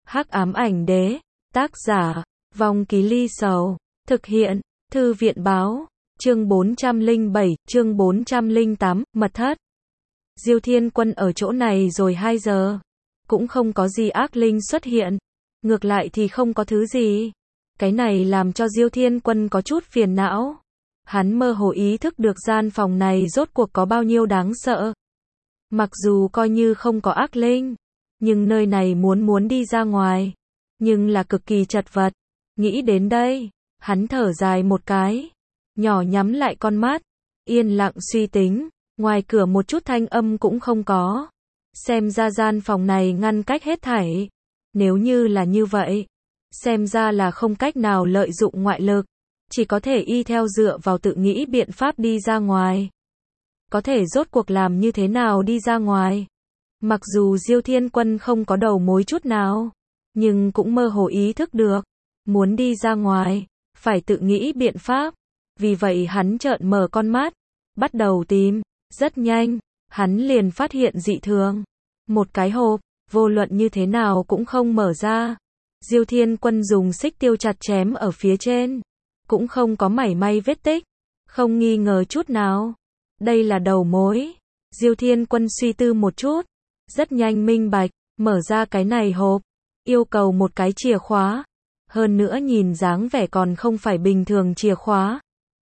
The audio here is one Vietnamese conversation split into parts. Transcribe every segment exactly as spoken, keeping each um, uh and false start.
Hắc ám ảnh đế, tác giả, Vong Ký Ly Sầu, thực hiện, Thư viện báo, chương bốn trăm lẻ bảy, chương bốn trăm lẻ tám, mật thất. Diêu Thiên Quân ở chỗ này rồi hai giờ, cũng không có gì ác linh xuất hiện, ngược lại thì không có thứ gì. Cái này làm cho Diêu Thiên Quân có chút phiền não. Hắn mơ hồ ý thức được gian phòng này rốt cuộc có bao nhiêu đáng sợ. Mặc dù coi như không có ác linh, nhưng nơi này muốn muốn đi ra ngoài, nhưng là cực kỳ chật vật. Nghĩ đến đây, hắn thở dài một cái, nhỏ nhắm lại con mắt, yên lặng suy tính, ngoài cửa một chút thanh âm cũng không có. Xem ra gian phòng này ngăn cách hết thảy. Nếu như là như vậy, xem ra là không cách nào lợi dụng ngoại lực, chỉ có thể y theo dựa vào tự nghĩ biện pháp đi ra ngoài. Có thể rốt cuộc làm như thế nào đi ra ngoài? Mặc dù Diêu Thiên Quân không có đầu mối chút nào, nhưng cũng mơ hồ ý thức được, muốn đi ra ngoài, phải tự nghĩ biện pháp. Vì vậy hắn trợn mở con mắt, bắt đầu tìm. Rất nhanh, hắn liền phát hiện dị thường. Một cái hộp, vô luận như thế nào cũng không mở ra. Diêu Thiên Quân dùng xích tiêu chặt chém ở phía trên, cũng không có mảy may vết tích, không nghi ngờ chút nào. Đây là đầu mối. Diêu Thiên Quân suy tư một chút, rất nhanh minh bạch, mở ra cái này hộp, yêu cầu một cái chìa khóa. Hơn nữa nhìn dáng vẻ còn không phải bình thường chìa khóa,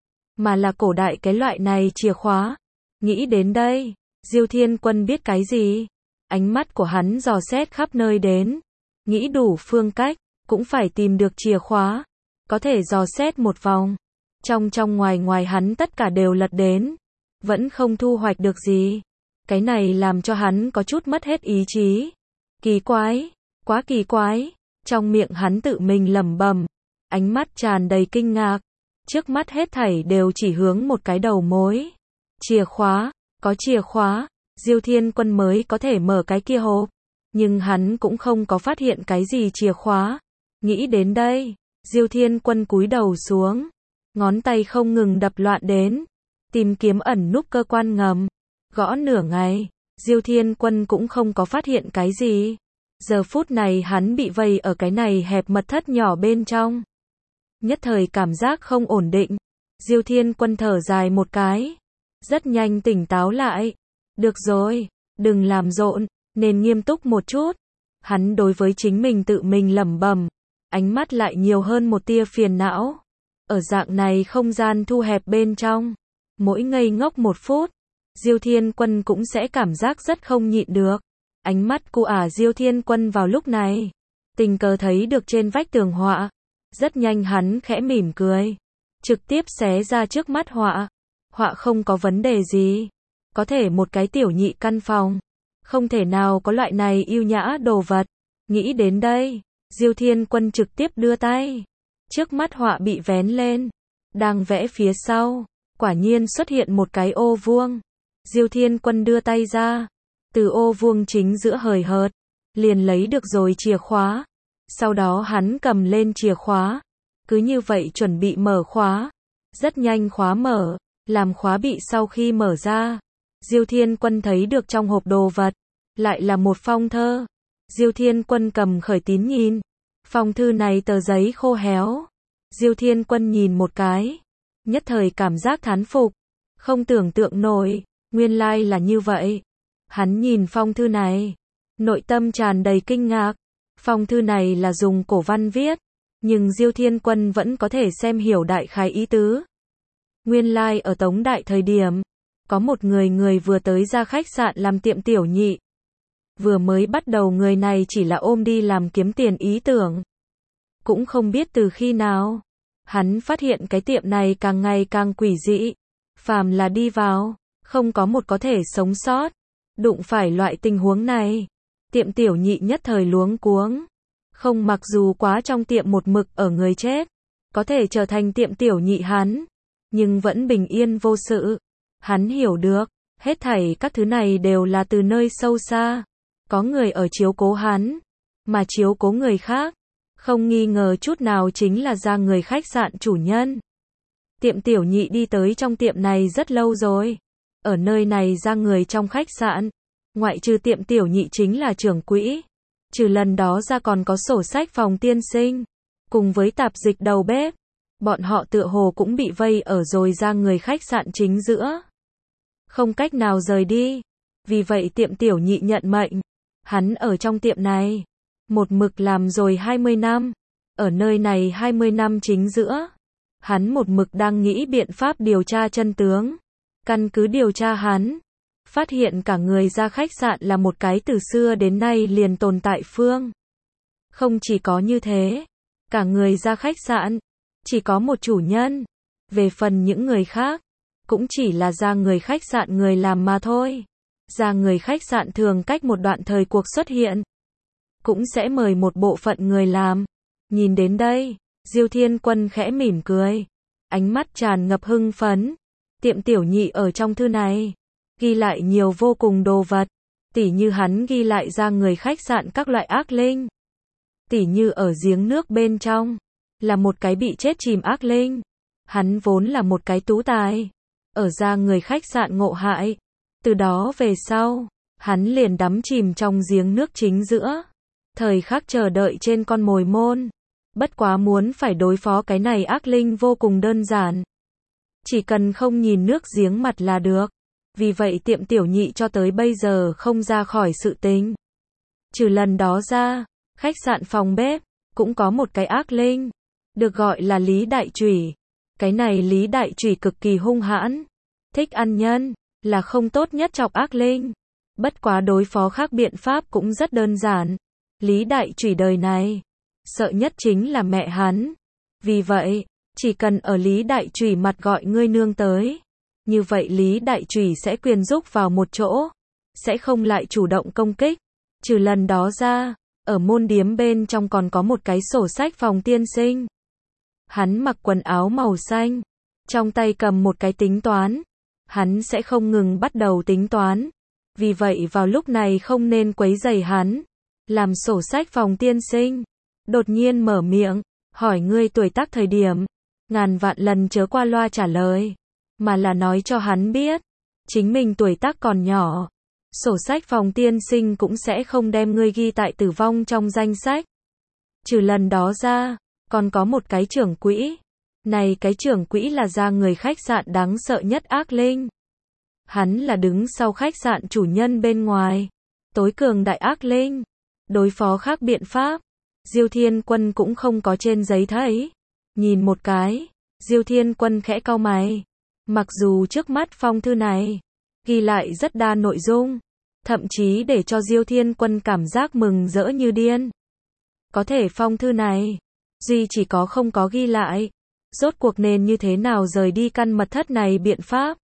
mà là cổ đại cái loại này chìa khóa. Nghĩ đến đây, Diêu Thiên Quân biết cái gì? Ánh mắt của hắn dò xét khắp nơi đến, nghĩ đủ phương cách, cũng phải tìm được chìa khóa. Có thể dò xét một vòng, trong trong ngoài ngoài hắn tất cả đều lật đến, vẫn không thu hoạch được gì. Cái này làm cho hắn có chút mất hết ý chí. Kỳ quái, quá kỳ quái. Trong miệng hắn tự mình lẩm bẩm, ánh mắt tràn đầy kinh ngạc. Trước mắt hết thảy đều chỉ hướng một cái đầu mối. Chìa khóa, có chìa khóa, Diêu Thiên Quân mới có thể mở cái kia hộp. Nhưng hắn cũng không có phát hiện cái gì chìa khóa. Nghĩ đến đây, Diêu Thiên Quân cúi đầu xuống, ngón tay không ngừng đập loạn đến, tìm kiếm ẩn núp cơ quan ngầm. Gõ nửa ngày, Diêu Thiên Quân cũng không có phát hiện cái gì. Giờ phút này hắn bị vây ở cái này hẹp mật thất nhỏ bên trong. Nhất thời cảm giác không ổn định. Diêu Thiên Quân thở dài một cái, rất nhanh tỉnh táo lại. Được rồi, đừng làm rộn, nên nghiêm túc một chút. Hắn đối với chính mình tự mình lẩm bẩm, ánh mắt lại nhiều hơn một tia phiền não. Ở dạng này không gian thu hẹp bên trong, mỗi ngây ngốc một phút, Diêu Thiên Quân cũng sẽ cảm giác rất không nhịn được. Ánh mắt của ả Diêu Thiên Quân vào lúc này, tình cờ thấy được trên vách tường họa. Rất nhanh hắn khẽ mỉm cười, trực tiếp xé ra trước mắt họa. Họa không có vấn đề gì, có thể một cái tiểu nhị căn phòng, không thể nào có loại này yêu nhã đồ vật. Nghĩ đến đây, Diêu Thiên Quân trực tiếp đưa tay, trước mắt họa bị vén lên, đang vẽ phía sau, quả nhiên xuất hiện một cái ô vuông. Diêu Thiên Quân đưa tay ra, từ ô vuông chính giữa hời hợt, liền lấy được rồi chìa khóa. Sau đó hắn cầm lên chìa khóa, cứ như vậy chuẩn bị mở khóa. Rất nhanh khóa mở, làm khóa bị sau khi mở ra, Diêu Thiên Quân thấy được trong hộp đồ vật, lại là một phong thơ. Diêu Thiên Quân cầm khởi tín nhìn, phong thư này tờ giấy khô héo. Diêu Thiên Quân nhìn một cái, nhất thời cảm giác thán phục, không tưởng tượng nổi, nguyên lai là như vậy. Hắn nhìn phong thư này, nội tâm tràn đầy kinh ngạc. Phong thư này là dùng cổ văn viết, nhưng Diêu Thiên Quân vẫn có thể xem hiểu đại khái ý tứ. Nguyên lai ở Tống Đại thời điểm, có một người người vừa tới ra khách sạn làm tiệm tiểu nhị. Vừa mới bắt đầu người này chỉ là ôm đi làm kiếm tiền ý tưởng. Cũng không biết từ khi nào, hắn phát hiện cái tiệm này càng ngày càng quỷ dị. Phàm là đi vào, không có một có thể sống sót. Đụng phải loại tình huống này, tiệm tiểu nhị nhất thời luống cuống. Không, mặc dù quá trong tiệm một mực ở người chết, có thể trở thành tiệm tiểu nhị hắn, nhưng vẫn bình yên vô sự. Hắn hiểu được, hết thảy các thứ này đều là từ nơi sâu xa. Có người ở chiếu cố hắn, mà chiếu cố người khác, không nghi ngờ chút nào chính là ra người khách sạn chủ nhân. Tiệm tiểu nhị đi tới trong tiệm này rất lâu rồi. Ở nơi này ra người trong khách sạn, ngoại trừ tiệm tiểu nhị chính là trưởng quỹ. Trừ lần đó ra còn có sổ sách phòng tiên sinh, cùng với tạp dịch đầu bếp. Bọn họ tựa hồ cũng bị vây ở rồi ra người khách sạn chính giữa. Không cách nào rời đi. Vì vậy tiệm tiểu nhị nhận mệnh. Hắn ở trong tiệm này. Một mực làm rồi hai mươi năm. Ở nơi này hai mươi năm chính giữa. Hắn một mực đang nghĩ biện pháp điều tra chân tướng. Căn cứ điều tra hắn. Phát hiện cả người ra khách sạn là một cái từ xưa đến nay liền tồn tại phương. Không chỉ có như thế. Cả người ra khách sạn. Chỉ có một chủ nhân. Về phần những người khác. Cũng chỉ là ra người khách sạn người làm mà thôi. Ra người khách sạn thường cách một đoạn thời cuộc xuất hiện. Cũng sẽ mời một bộ phận người làm. Nhìn đến đây, Diêu Thiên Quân khẽ mỉm cười. Ánh mắt tràn ngập hưng phấn. Tiệm tiểu nhị ở trong thư này. Ghi lại nhiều vô cùng đồ vật. Tỉ như hắn ghi lại ra người khách sạn các loại ác linh. Tỉ như ở giếng nước bên trong. Là một cái bị chết chìm ác linh. Hắn vốn là một cái tú tài. Ở ra người khách sạn ngộ hại. Từ đó về sau, hắn liền đắm chìm trong giếng nước chính giữa. Thời khắc chờ đợi trên con mồi môn. Bất quá muốn phải đối phó cái này ác linh vô cùng đơn giản. Chỉ cần không nhìn nước giếng mặt là được. Vì vậy tiệm tiểu nhị cho tới bây giờ không ra khỏi sự tình. Trừ lần đó ra, khách sạn phòng bếp, cũng có một cái ác linh. Được gọi là Lý Đại Chủy. Cái này Lý Đại Chủy cực kỳ hung hãn. Thích ăn nhân, là không tốt nhất chọc ác linh. Bất quá đối phó khác biện pháp cũng rất đơn giản. Lý Đại Chủy đời này, sợ nhất chính là mẹ hắn. Vì vậy, chỉ cần ở Lý Đại Chủy mặt gọi ngươi nương tới. Như vậy Lý Đại Chủy sẽ quyền giúp vào một chỗ. Sẽ không lại chủ động công kích. Trừ lần đó ra, ở môn điếm bên trong còn có một cái sổ sách phòng tiên sinh. Hắn mặc quần áo màu xanh. Trong tay cầm một cái tính toán. Hắn sẽ không ngừng bắt đầu tính toán. Vì vậy vào lúc này không nên quấy rầy hắn. Làm sổ sách phòng tiên sinh. Đột nhiên mở miệng. Hỏi ngươi tuổi tác thời điểm. Ngàn vạn lần chớ qua loa trả lời. Mà là nói cho hắn biết. Chính mình tuổi tác còn nhỏ. Sổ sách phòng tiên sinh cũng sẽ không đem ngươi ghi tại tử vong trong danh sách. Trừ lần đó ra. Còn có một cái trưởng quỹ. Này cái trưởng quỹ là ra người khách sạn đáng sợ nhất ác linh. Hắn là đứng sau khách sạn chủ nhân bên ngoài. Tối cường đại ác linh. Đối phó khác biện pháp. Diêu Thiên Quân cũng không có trên giấy thấy. Nhìn một cái. Diêu Thiên Quân khẽ cau mày. Mặc dù trước mắt phong thư này. Ghi lại rất đa nội dung. Thậm chí để cho Diêu Thiên Quân cảm giác mừng rỡ như điên. Có thể phong thư này. Duy chỉ có không có ghi lại. Rốt cuộc nên như thế nào rời đi căn mật thất này biện pháp.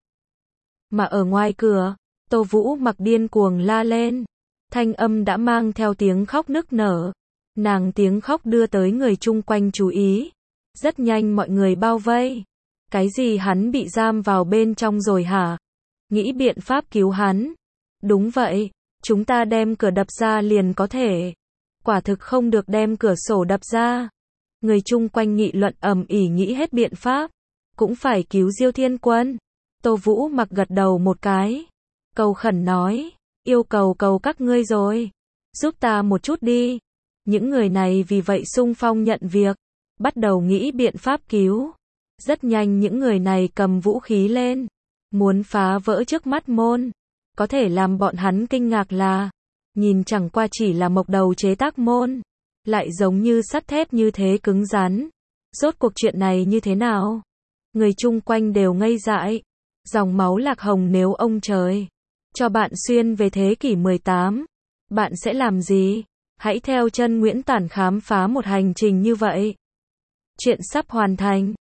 Mà ở ngoài cửa, Tô Vũ Mặc điên cuồng la lên. Thanh âm đã mang theo tiếng khóc nức nở. Nàng tiếng khóc đưa tới người chung quanh chú ý. Rất nhanh mọi người bao vây. Cái gì hắn bị giam vào bên trong rồi hả? Nghĩ biện pháp cứu hắn. Đúng vậy, chúng ta đem cửa đập ra liền có thể. Quả thực không được đem cửa sổ đập ra. Người chung quanh nghị luận ầm ĩ nghĩ hết biện pháp. Cũng phải cứu Diêu Thiên Quân. Tô Vũ Mặc gật đầu một cái. Cầu khẩn nói. Yêu cầu cầu các ngươi rồi. Giúp ta một chút đi. Những người này vì vậy xung phong nhận việc. Bắt đầu nghĩ biện pháp cứu. Rất nhanh những người này cầm vũ khí lên. Muốn phá vỡ trước mắt môn. Có thể làm bọn hắn kinh ngạc là. Nhìn chẳng qua chỉ là mộc đầu chế tác môn. Lại giống như sắt thép như thế cứng rắn. Rốt cuộc chuyện này như thế nào? Người chung quanh đều ngây dại. Dòng máu lạc hồng nếu ông trời cho bạn xuyên về thế kỷ mười tám. Bạn sẽ làm gì? Hãy theo chân Nguyễn Tản khám phá một hành trình như vậy. Chuyện sắp hoàn thành.